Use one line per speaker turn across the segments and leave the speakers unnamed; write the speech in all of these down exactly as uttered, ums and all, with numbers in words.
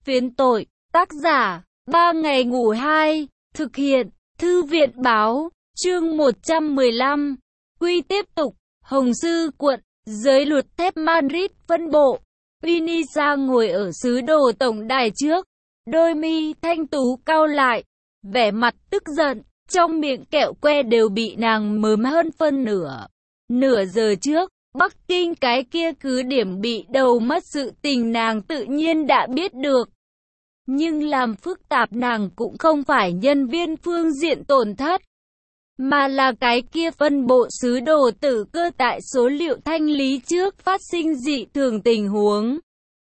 Phiến tội, tác giả, ba ngày ngủ hai, thực hiện, thư viện báo, chương một trăm mười lăm. Quy tiếp tục, Hồng Sư quận, giới luật thép Madrid phân bộ. Vinisa ngồi ở sứ đồ tổng đài trước, đôi mi thanh tú cau lại, vẻ mặt tức giận, trong miệng kẹo que đều bị nàng mớm hơn phân nửa. Nửa giờ trước, Bắc Kinh cái kia cứ điểm bị đầu mất sự tình nàng tự nhiên đã biết được. Nhưng làm phức tạp nàng cũng không phải nhân viên phương diện tổn thất, mà là cái kia phân bộ sứ đồ tử cơ tại số liệu thanh lý trước phát sinh dị thường tình huống.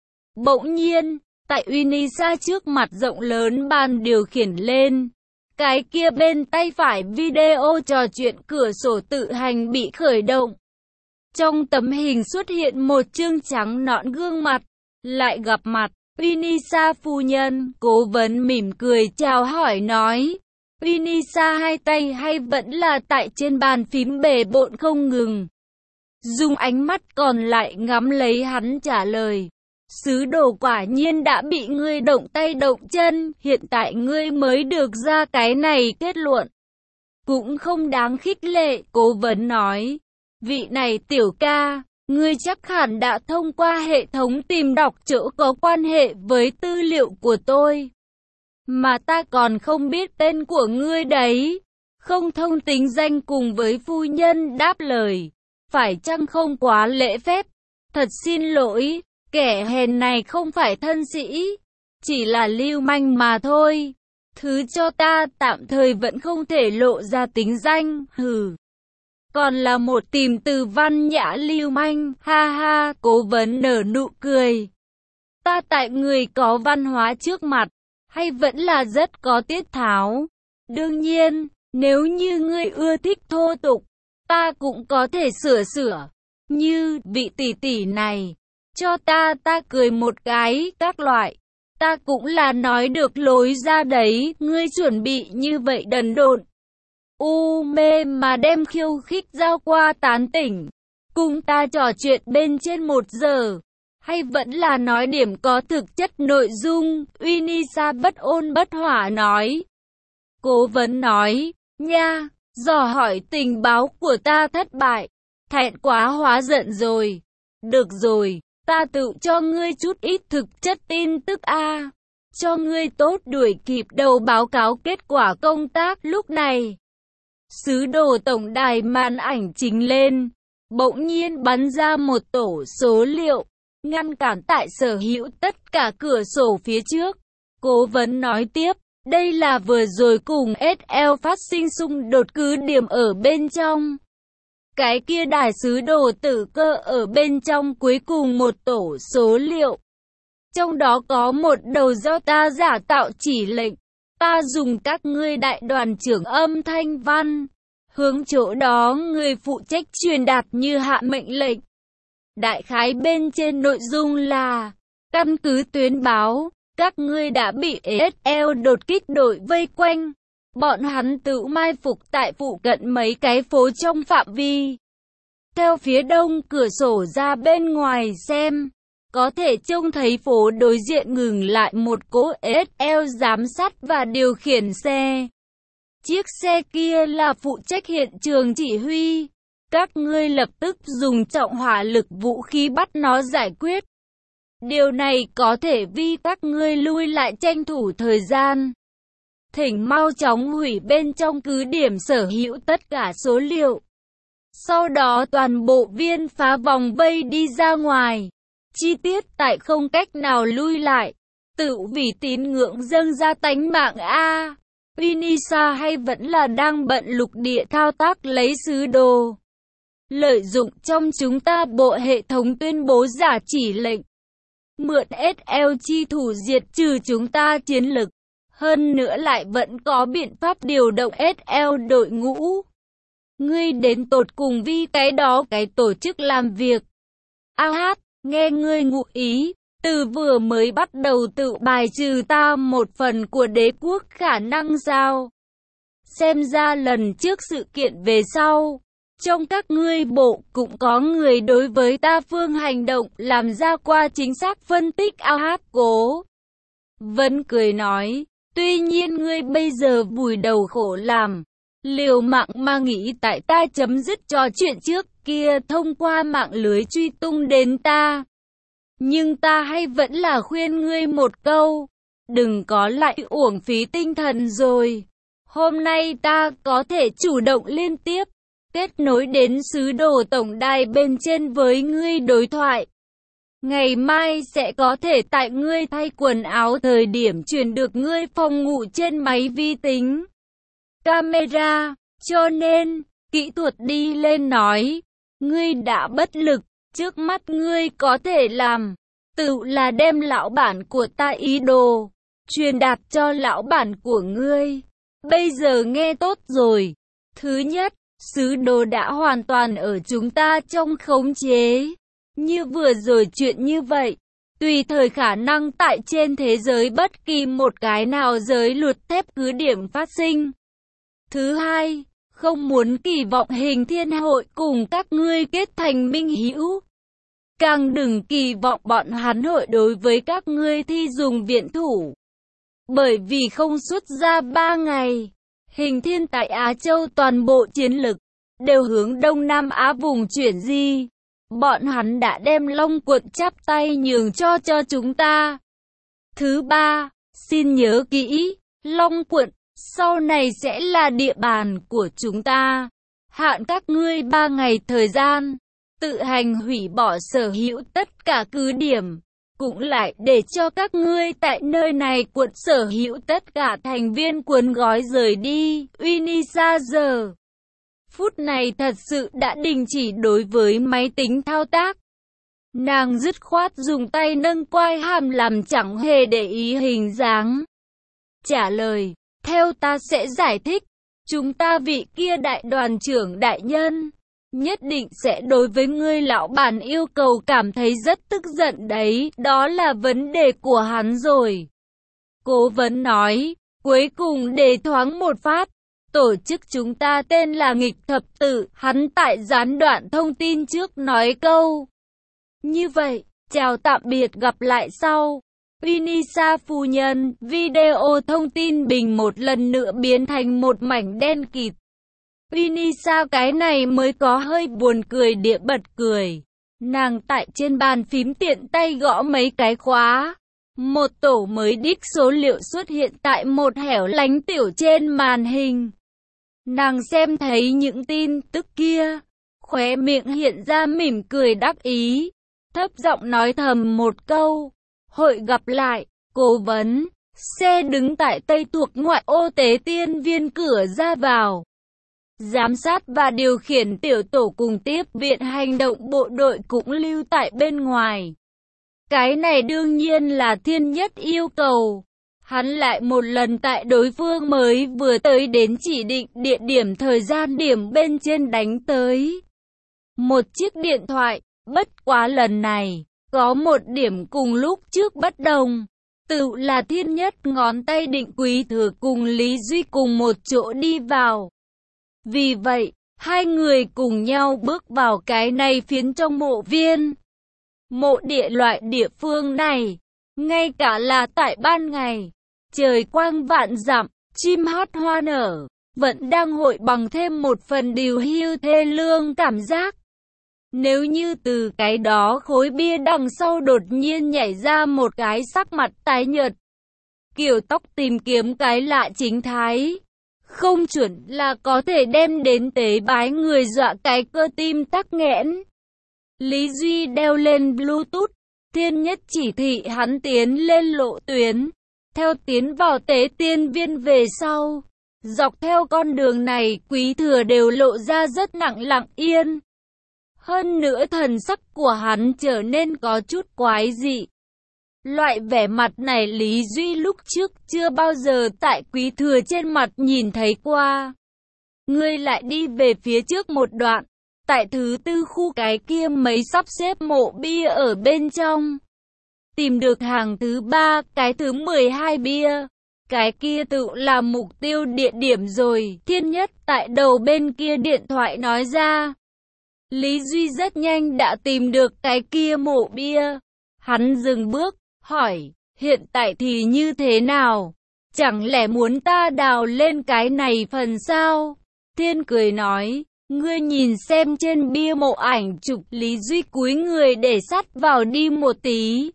Bỗng nhiên, tại Vinisa trước mặt rộng lớn bàn điều khiển lên. Cái kia bên tay phải video trò chuyện cửa sổ tự hành bị khởi động. Trong tấm hình xuất hiện một trương trắng nõn gương mặt, lại gặp mặt, Vinisa phu nhân, cố vấn mỉm cười chào hỏi nói. Vinisa hai tay hay vẫn là tại trên bàn phím bề bộn không ngừng. Dùng ánh mắt còn lại ngắm lấy hắn trả lời. Sứ đồ quả nhiên đã bị ngươi động tay động chân, hiện tại ngươi mới được ra cái này kết luận. Cũng không đáng khích lệ, cố vấn nói. Vị này tiểu ca, ngươi chắc hẳn đã thông qua hệ thống tìm đọc chỗ có quan hệ với tư liệu của tôi. Mà ta còn không biết tên của ngươi đấy. Không thông tính danh cùng với phu nhân đáp lời. Phải chăng không quá lễ phép? Thật xin lỗi, kẻ hèn này không phải thân sĩ, chỉ là lưu manh mà thôi. Thứ cho ta tạm thời vẫn không thể lộ ra tính danh, hừ. Còn là một tìm từ văn nhã lưu manh, ha ha, cố vấn nở nụ cười. Ta tại người có văn hóa trước mặt, hay vẫn là rất có tiết tháo. Đương nhiên, nếu như ngươi ưa thích thô tục, ta cũng có thể sửa sửa. Như vị tỷ tỷ này, cho ta ta cười một cái, các loại. Ta cũng là nói được lối ra đấy, ngươi chuẩn bị như vậy đần độn. U mê mà đem khiêu khích giao qua tán tỉnh. Cùng ta trò chuyện bên trên một giờ. Hay vẫn là nói điểm có thực chất nội dung, Vinisa bất ôn bất hỏa nói. Cố vấn nói, nha, dò hỏi tình báo của ta thất bại. Thẹn quá hóa giận rồi. Được rồi, ta tự cho ngươi chút ít thực chất tin tức a, cho ngươi tốt đuổi kịp đầu báo cáo kết quả công tác lúc này. Sứ đồ tổng đài màn ảnh chính lên, bỗng nhiên bắn ra một tổ số liệu, ngăn cản tại sở hữu tất cả cửa sổ phía trước. Cố vấn nói tiếp, đây là vừa rồi cùng ét lờ phát sinh xung đột cứ điểm ở bên trong. Cái kia đài sứ đồ tử cơ ở bên trong cuối cùng một tổ số liệu. Trong đó có một đầu do ta giả tạo chỉ lệnh. Ta dùng các ngươi đại đoàn trưởng âm thanh văn. Hướng chỗ đó người phụ trách truyền đạt như hạ mệnh lệnh. Đại khái bên trên nội dung là, căn cứ tuyến báo, các ngươi đã bị ét lờ đột kích đội vây quanh. Bọn hắn tự mai phục tại phụ cận mấy cái phố trong phạm vi. Theo phía đông cửa sổ ra bên ngoài xem, có thể trông thấy phố đối diện ngừng lại một cỗ ét lờ giám sát và điều khiển xe. Chiếc xe kia là phụ trách hiện trường chỉ huy. Các ngươi lập tức dùng trọng hỏa lực vũ khí bắt nó giải quyết. Điều này có thể vì các ngươi lui lại tranh thủ thời gian. Thỉnh mau chóng hủy bên trong cứ điểm sở hữu tất cả số liệu. Sau đó toàn bộ viên phá vòng vây đi ra ngoài. Chi tiết tại không cách nào lui lại. Tự vì tín ngưỡng dâng ra tánh mạng a. Vinisa hay vẫn là đang bận lục địa thao tác lấy sứ đồ. Lợi dụng trong chúng ta bộ hệ thống tuyên bố giả chỉ lệnh. Mượn ét lờ chi thủ diệt trừ chúng ta chiến lực. Hơn nữa lại vẫn có biện pháp điều động ét lờ đội ngũ. Ngươi đến tột cùng vì cái đó cái tổ chức làm việc. A hát, nghe ngươi ngụ ý, từ vừa mới bắt đầu tự bài trừ ta một phần của đế quốc khả năng sao? Xem ra lần trước sự kiện về sau, trong các ngươi bộ cũng có người đối với ta phương hành động làm ra qua chính xác phân tích. A hát cố vẫn cười nói, tuy nhiên ngươi bây giờ vùi đầu khổ làm, liều mạng mà nghĩ tại ta chấm dứt trò chuyện trước kia thông qua mạng lưới truy tung đến ta. Nhưng ta hay vẫn là khuyên ngươi một câu, đừng có lại uổng phí tinh thần rồi. Hôm nay ta có thể chủ động liên tiếp, kết nối đến sứ đồ tổng đài bên trên với ngươi đối thoại. Ngày mai sẽ có thể tại ngươi thay quần áo thời điểm truyền được ngươi phòng ngủ trên máy vi tính, camera, cho nên, kỹ thuật đi lên nói, ngươi đã bất lực, trước mắt ngươi có thể làm, tự là đem lão bản của ta ý đồ, truyền đạt cho lão bản của ngươi. Bây giờ nghe tốt rồi. Thứ nhất, sứ đồ đã hoàn toàn ở chúng ta trong khống chế. Như vừa rồi chuyện như vậy, tùy thời khả năng tại trên thế giới bất kỳ một cái nào giới luật thép cứ điểm phát sinh. Thứ hai, không muốn kỳ vọng Hình Thiên Hội cùng các ngươi kết thành minh hữu. Càng đừng kỳ vọng bọn hắn hội đối với các ngươi thi dùng viện thủ. Bởi vì không xuất ra ba ngày, Hình Thiên tại Á Châu toàn bộ chiến lực đều hướng Đông Nam Á vùng chuyển di. Bọn hắn đã đem Long quận chắp tay nhường cho cho chúng ta. Thứ ba, xin nhớ kỹ, Long quận sau này sẽ là địa bàn của chúng ta. Hạn các ngươi ba ngày thời gian, tự hành hủy bỏ sở hữu tất cả cứ điểm. Cũng lại để cho các ngươi tại nơi này quận sở hữu tất cả thành viên cuốn gói rời đi. Unisa giờ phút này thật sự đã đình chỉ đối với máy tính thao tác. Nàng dứt khoát dùng tay nâng quai hàm làm chẳng hề để ý hình dáng. Trả lời, theo ta sẽ giải thích, chúng ta vị kia đại đoàn trưởng đại nhân, nhất định sẽ đối với ngươi lão bản yêu cầu cảm thấy rất tức giận đấy, đó là vấn đề của hắn rồi. Cố vấn nói, cuối cùng để thoáng một phát, tổ chức chúng ta tên là Nghịch Thập Tử, hắn tại gián đoạn thông tin trước nói câu. Như vậy, chào tạm biệt gặp lại sau. Unisa phu nhân, video thông tin bình một lần nữa biến thành một mảnh đen kịt. Unisa cái này mới có hơi buồn cười địa bật cười. Nàng tại trên bàn phím tiện tay gõ mấy cái khóa. Một tổ mới đích số liệu xuất hiện tại một hẻo lánh tiểu trên màn hình. Nàng xem thấy những tin tức kia, khóe miệng hiện ra mỉm cười đắc ý, thấp giọng nói thầm một câu, hội gặp lại, cố vấn. Xe đứng tại Tây thuộc ngoại ô Tế Tiên Viên cửa ra vào. Giám sát và điều khiển tiểu tổ cùng tiếp viện hành động bộ đội cũng lưu tại bên ngoài. Cái này đương nhiên là thiên nhất yêu cầu. Hắn lại một lần tại đối phương mới vừa tới đến chỉ định địa điểm thời gian điểm bên trên đánh tới. Một chiếc điện thoại, bất quá lần này, có một điểm cùng lúc trước bất đồng. Tự là thiên nhất ngón tay định Quý Thừa cùng Lý Duy cùng một chỗ đi vào. Vì vậy, hai người cùng nhau bước vào cái này phiến trong mộ viên. Mộ địa loại địa phương này, ngay cả là tại ban ngày, trời quang vạn dặm, chim hót hoa nở, vẫn đang hội bằng thêm một phần điều hưu thê lương cảm giác. Nếu như từ cái đó khối bia đằng sau đột nhiên nhảy ra một cái sắc mặt tái nhợt, kiểu tóc tìm kiếm cái lạ chính thái, không chuẩn là có thể đem đến tế bái người dọa cái cơ tim tắc nghẽn. Lý Duy đeo lên Bluetooth, thiên nhất chỉ thị hắn tiến lên lộ tuyến. Theo tiến vào Tế Tiên Viên về sau, dọc theo con đường này Quý Thừa đều lộ ra rất nặng lặng yên. Hơn nữa thần sắc của hắn trở nên có chút quái dị. Loại vẻ mặt này Lý Duy lúc trước chưa bao giờ tại Quý Thừa trên mặt nhìn thấy qua. Ngươi lại đi về phía trước một đoạn, tại thứ tư khu cái kia mấy sắp xếp mộ bia ở bên trong. Tìm được hàng thứ ba, cái thứ mười hai bia. Cái kia tự là mục tiêu địa điểm rồi, thiên nhất tại đầu bên kia điện thoại nói ra. Lý Duy rất nhanh đã tìm được cái kia mộ bia. Hắn dừng bước, hỏi, Hiện tại thì như thế nào? Chẳng lẽ muốn ta đào lên cái này phần sao? Thiên cười nói, ngươi nhìn xem trên bia mộ ảnh chụp. Lý Duy cúi người để sát vào đi một tí,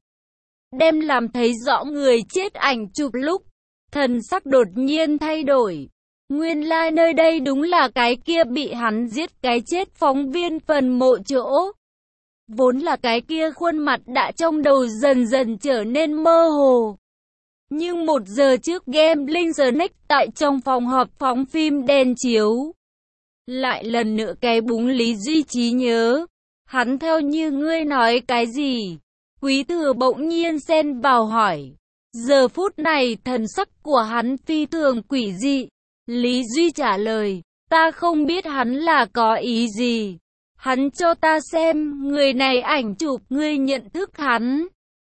đem làm thấy rõ người chết ảnh chụp lúc, thần sắc đột nhiên thay đổi. Nguyên lai nơi đây đúng là cái kia bị hắn giết cái chết phóng viên phần mộ chỗ. Vốn là cái kia khuôn mặt đã trong đầu dần dần trở nên mơ hồ. Nhưng một giờ trước Gambling Snack tại trong phòng họp phóng phim đen chiếu, lại lần nữa cái búng Lý Duy trí nhớ. Hắn theo như ngươi nói cái gì? Quý Thừa bỗng nhiên xen vào hỏi. Giờ phút này thần sắc của hắn phi thường quỷ dị. Lý Duy trả lời, ta không biết hắn là có ý gì. Hắn cho ta xem, người này ảnh chụp, ngươi nhận thức hắn.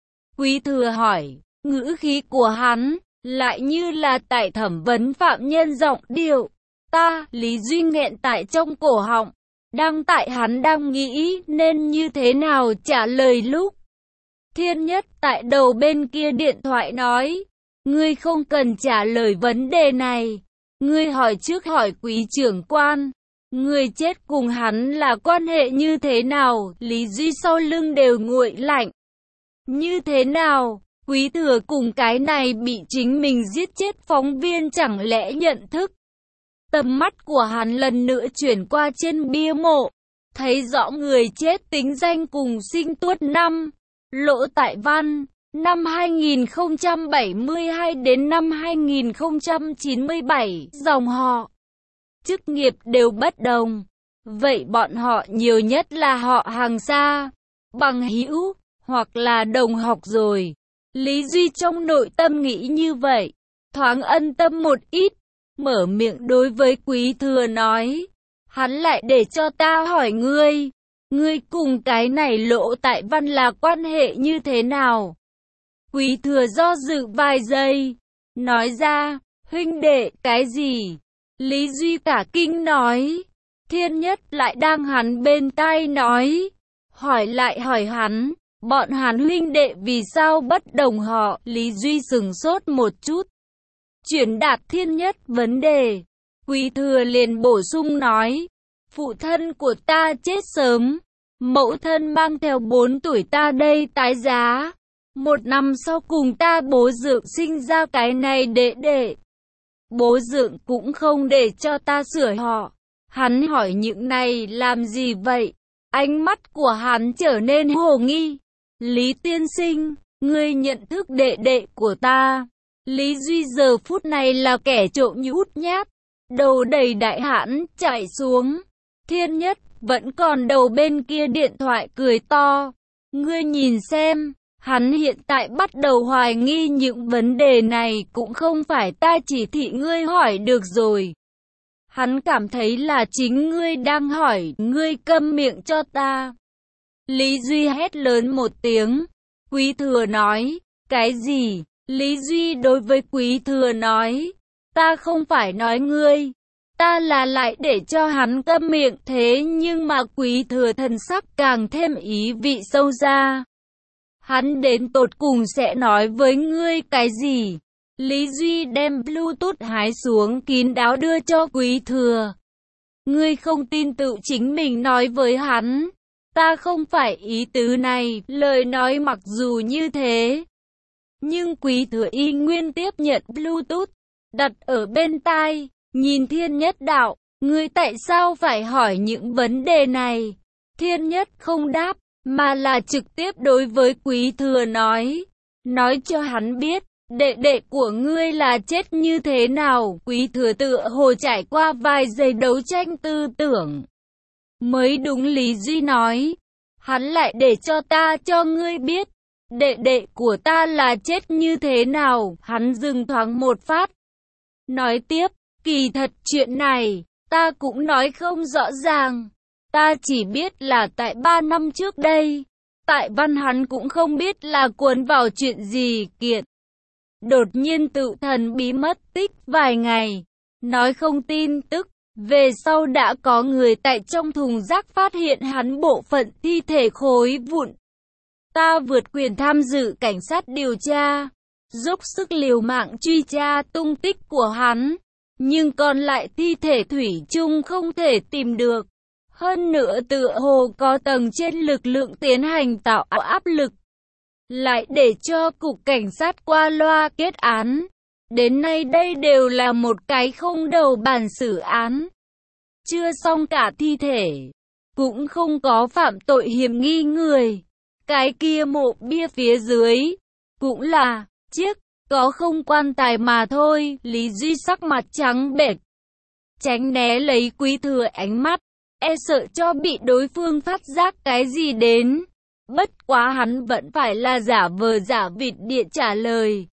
Quý Thừa hỏi, ngữ khí của hắn lại như là tại thẩm vấn phạm nhân giọng điệu. Ta, Lý Duy nghẹn tại trong cổ họng, đang tại hắn đang nghĩ nên như thế nào trả lời lúc. Thiên Nhất tại đầu bên kia điện thoại nói, ngươi không cần trả lời vấn đề này. Ngươi hỏi trước hỏi quý trưởng quan, người chết cùng hắn là quan hệ như thế nào? Lý Duy sau lưng đều nguội lạnh. Như thế nào? Quý Thừa cùng cái này bị chính mình giết chết phóng viên chẳng lẽ nhận thức? Tầm mắt của hắn lần nữa chuyển qua trên bia mộ, thấy rõ người chết tính danh cùng sinh tuất năm. Lỗ Tại Văn, năm hai nghìn không trăm bảy mươi hai đến năm hai nghìn không trăm chín mươi bảy, dòng họ, chức nghiệp đều bất đồng. Vậy bọn họ nhiều nhất là họ hàng xa, bằng hữu, hoặc là đồng học rồi. Lý Duy trong nội tâm nghĩ như vậy, thoáng ân tâm một ít, mở miệng đối với Quý Thừa nói, hắn lại để cho ta hỏi ngươi, ngươi cùng cái này Lỗ Tại Văn là quan hệ như thế nào? Quý Thừa do dự vài giây, nói ra, huynh đệ, cái gì? Lý Duy cả kinh nói, Thiên Nhất lại đang hắn bên tai nói, hỏi lại hỏi hắn, bọn hắn huynh đệ vì sao bất đồng họ? Lý Duy sừng sốt một chút, chuyển đạt Thiên Nhất vấn đề. Quý Thừa liền bổ sung nói, phụ thân của ta chết sớm, mẫu thân mang theo bốn tuổi ta đây tái giá. Một năm sau cùng ta bố dượng sinh ra cái này đệ đệ. Bố dượng cũng không để cho ta sửa họ. Hắn hỏi những này làm gì vậy? Ánh mắt của hắn trở nên hồ nghi. Lý tiên sinh, ngươi nhận thức đệ đệ của ta. Lý Duy giờ phút này là kẻ trộm nhút nhát, đầu đầy đại hãn chạy xuống. Thiên Nhất vẫn còn đầu bên kia điện thoại cười to. Ngươi nhìn xem, hắn hiện tại bắt đầu hoài nghi những vấn đề này cũng không phải ta chỉ thị ngươi hỏi được rồi. Hắn cảm thấy là chính ngươi đang hỏi, ngươi câm miệng cho ta. Lý Duy hét lớn một tiếng. Quý Thừa nói, cái gì? Lý Duy đối với Quý Thừa nói, ta không phải nói ngươi, ta là lại để cho hắn câm miệng. Thế nhưng mà Quý Thừa thần sắc càng thêm ý vị sâu ra. Hắn đến tột cùng sẽ nói với ngươi cái gì? Lý Duy đem Bluetooth hái xuống kín đáo đưa cho Quý Thừa. Ngươi không tin tự chính mình nói với hắn. Ta không phải ý tứ này, lời nói mặc dù như thế. Nhưng Quý Thừa y nguyên tiếp nhận Bluetooth, đặt ở bên tai, nhìn Thiên Nhất đạo, ngươi tại sao phải hỏi những vấn đề này? Thiên Nhất không đáp, mà là trực tiếp đối với Quý Thừa nói, nói cho hắn biết, đệ đệ của ngươi là chết như thế nào. Quý Thừa tựa hồ trải qua vài giây đấu tranh tư tưởng. Mới đúng, Lý Duy nói, hắn lại để cho ta cho ngươi biết, đệ đệ của ta là chết như thế nào. Hắn dừng thoáng một phát, nói tiếp, kỳ thật chuyện này, ta cũng nói không rõ ràng. Ta chỉ biết là tại ba năm trước đây, Tại Văn hắn cũng không biết là cuốn vào chuyện gì kiện. Đột nhiên tự thần bí mất tích vài ngày, nói không tin tức. Về sau đã có người tại trong thùng rác phát hiện hắn bộ phận thi thể khối vụn. Ta vượt quyền tham dự cảnh sát điều tra, dốc sức liều mạng truy tra tung tích của hắn, nhưng còn lại thi thể thủy chung không thể tìm được. Hơn nữa tựa hồ có tầng trên lực lượng tiến hành tạo áp lực, lại để cho cục cảnh sát qua loa kết án. Đến nay đây đều là một cái không đầu bản xử án. Chưa xong cả thi thể, cũng không có phạm tội hiểm nghi người. Cái kia mộ bia phía dưới, cũng là chiếc, có không quan tài mà thôi. Lý Duy sắc mặt trắng bệch, tránh né lấy Quý Thừa ánh mắt, e sợ cho bị đối phương phát giác cái gì đến. Bất quá hắn vẫn phải là giả vờ giả vịt địa trả lời.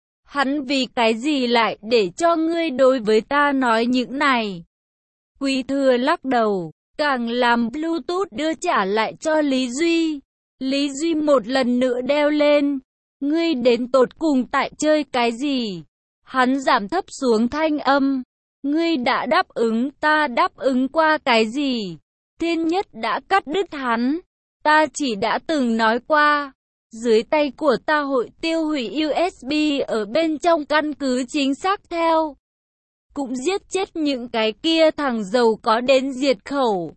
Hắn vì cái gì lại để cho ngươi đối với ta nói những này? Quý Thừa lắc đầu, càng làm Bluetooth đưa trả lại cho Lý Duy. Lý Duy một lần nữa đeo lên. Ngươi đến tột cùng tại chơi cái gì? Hắn giảm thấp xuống thanh âm. Ngươi đã đáp ứng ta đáp ứng qua cái gì? Thiên Nhất đã cắt đứt hắn. Ta chỉ đã từng nói qua. Dưới tay của ta hội tiêu hủy u ét bê ở bên trong căn cứ chính xác theo. Cũng giết chết những cái kia thằng giàu có đến diệt khẩu.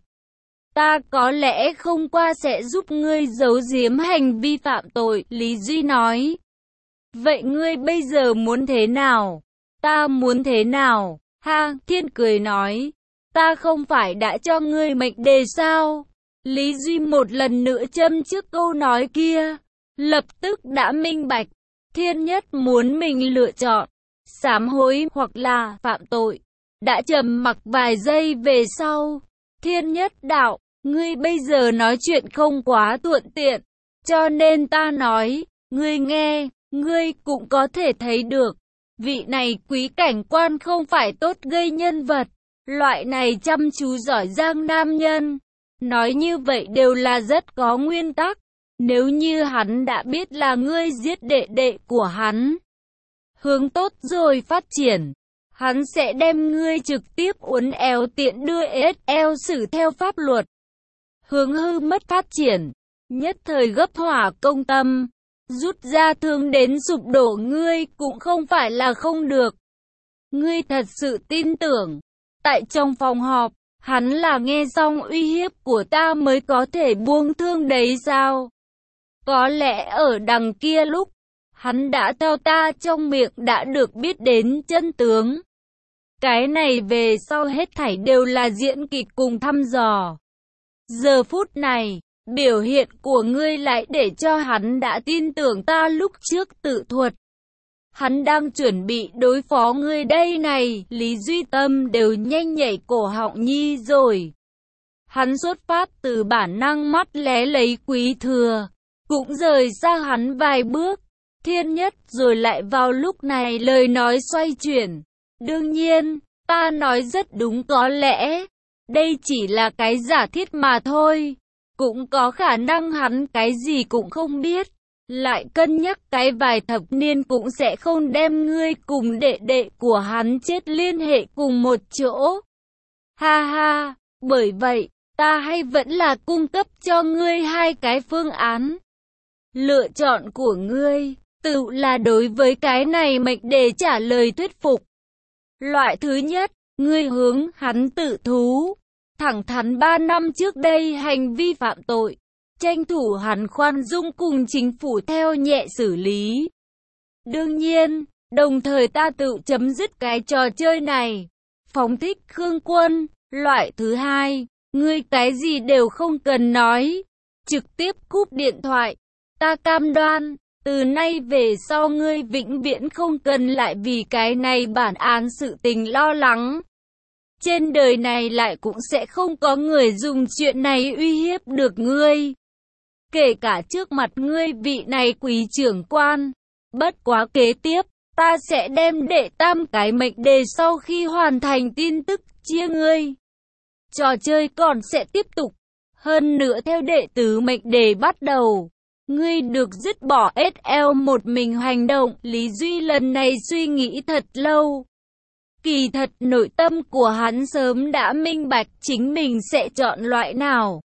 Ta có lẽ không qua sẽ giúp ngươi giấu giếm hành vi phạm tội, Lý Duy nói. Vậy ngươi bây giờ muốn thế nào? Ta muốn thế nào? Ha, Thiên cười nói. Ta không phải đã cho ngươi mệnh đề sao? Lý Duy một lần nữa châm trước câu nói kia. Lập tức đã minh bạch. Thiên Nhất muốn mình lựa chọn sám hối hoặc là phạm tội. Đã trầm mặc vài giây về sau. Thiên Nhất đạo, ngươi bây giờ nói chuyện không quá thuận tiện. Cho nên ta nói, ngươi nghe, ngươi cũng có thể thấy được. Vị này quý cảnh quan không phải tốt gây nhân vật. Loại này chăm chú giỏi giang nam nhân. Nói như vậy đều là rất có nguyên tắc. Nếu như hắn đã biết là ngươi giết đệ đệ của hắn, hướng tốt rồi phát triển, hắn sẽ đem ngươi trực tiếp uốn éo tiện đưa ét lờ xử theo pháp luật. Hướng hư mất phát triển, nhất thời gấp hỏa công tâm, rút ra thương đến sụp đổ ngươi cũng không phải là không được. Ngươi thật sự tin tưởng, tại trong phòng họp, hắn là nghe xong uy hiếp của ta mới có thể buông thương đấy sao? Có lẽ ở đằng kia lúc, hắn đã theo ta trong miệng đã được biết đến chân tướng. Cái này về sau hết thảy đều là diễn kịch cùng thăm dò. Giờ phút này, biểu hiện của ngươi lại để cho hắn đã tin tưởng ta lúc trước tự thuật. Hắn đang chuẩn bị đối phó ngươi đây này, Lý Duy Tâm đều nhanh nhảy cổ họng nhi rồi. Hắn xuất phát từ bản năng mắt lé lấy Quý Thừa, cũng rời xa hắn vài bước. Thiên Nhất rồi lại vào lúc này lời nói xoay chuyển. Đương nhiên, ta nói rất đúng, có lẽ đây chỉ là cái giả thiết mà thôi. Cũng có khả năng hắn cái gì cũng không biết. Lại cân nhắc cái vài thập niên cũng sẽ không đem ngươi cùng đệ đệ của hắn chết liên hệ cùng một chỗ. Ha ha, bởi vậy, ta hay vẫn là cung cấp cho ngươi hai cái phương án. Lựa chọn của ngươi, tự là đối với cái này mệnh đề trả lời thuyết phục. Loại thứ nhất, ngươi hướng hắn tự thú. Thẳng thắn ba năm trước đây hành vi phạm tội. Tranh thủ hắn khoan dung cùng chính phủ theo nhẹ xử lý. Đương nhiên, đồng thời ta tự chấm dứt cái trò chơi này. Phóng thích Khương Quân. Loại thứ hai, ngươi cái gì đều không cần nói. Trực tiếp cúp điện thoại. Ta cam đoan, từ nay về sau ngươi vĩnh viễn không cần lại vì cái này bản án sự tình lo lắng. Trên đời này lại cũng sẽ không có người dùng chuyện này uy hiếp được ngươi. Kể cả trước mặt ngươi vị này quý trưởng quan. Bất quá kế tiếp, ta sẽ đem đệ tam cái mệnh đề sau khi hoàn thành tin tức chia ngươi. Trò chơi còn sẽ tiếp tục. Hơn nữa theo đệ tứ mệnh đề bắt đầu. Ngươi được dứt bỏ ét lờ một mình hành động. Lý Duy lần này suy nghĩ thật lâu. Kỳ thật nội tâm của hắn sớm đã minh bạch chính mình sẽ chọn loại nào.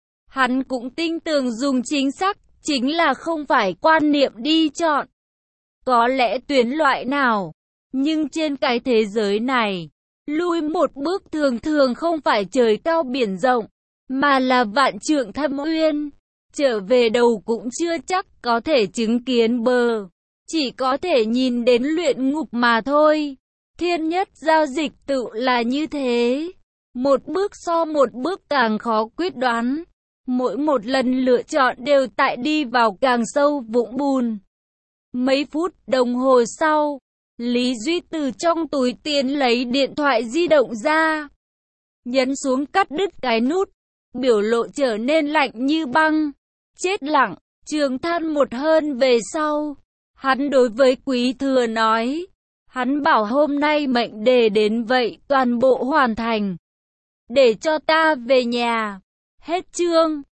Hắn cũng tin tưởng dùng chính xác, chính là không phải quan niệm đi chọn. có lẽ tuyến loại nào. Nhưng trên cái thế giới này, lui một bước thường thường không phải trời cao biển rộng, mà là vạn trượng thâm uyên. Trở về đầu cũng chưa chắc có thể chứng kiến bờ, chỉ có thể nhìn đến luyện ngục mà thôi. Thiên nhất giao dịch tự là như thế. Một bước so một bước càng khó quyết đoán. Mỗi một lần lựa chọn đều tại đi vào càng sâu vũng bùn. Mấy phút đồng hồ sau, Lý Duy từ trong túi tiền lấy điện thoại di động ra, nhấn xuống cắt đứt cái nút, biểu lộ trở nên lạnh như băng. Chết lặng, Trường than một hơn về sau, hắn đối với Quý Thừa nói, hắn bảo hôm nay mệnh đề đến vậy toàn bộ hoàn thành, để cho ta về nhà. Hết chương.